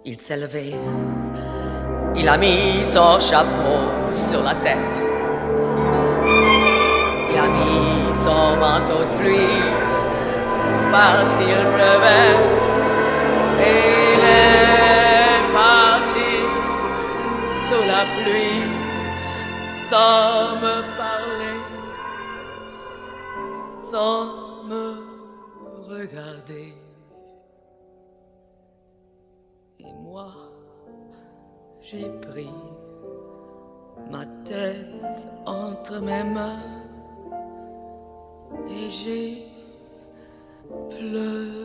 Il s'est levé, il a mis son chapeau sur la tête, il a mis son manteau de pluie parce qu'il pleuvait et il est parti sous la pluie sans me parler, sans me regarder. Et moi, j'ai pris ma tête entre mes mains et j'ai pleuré.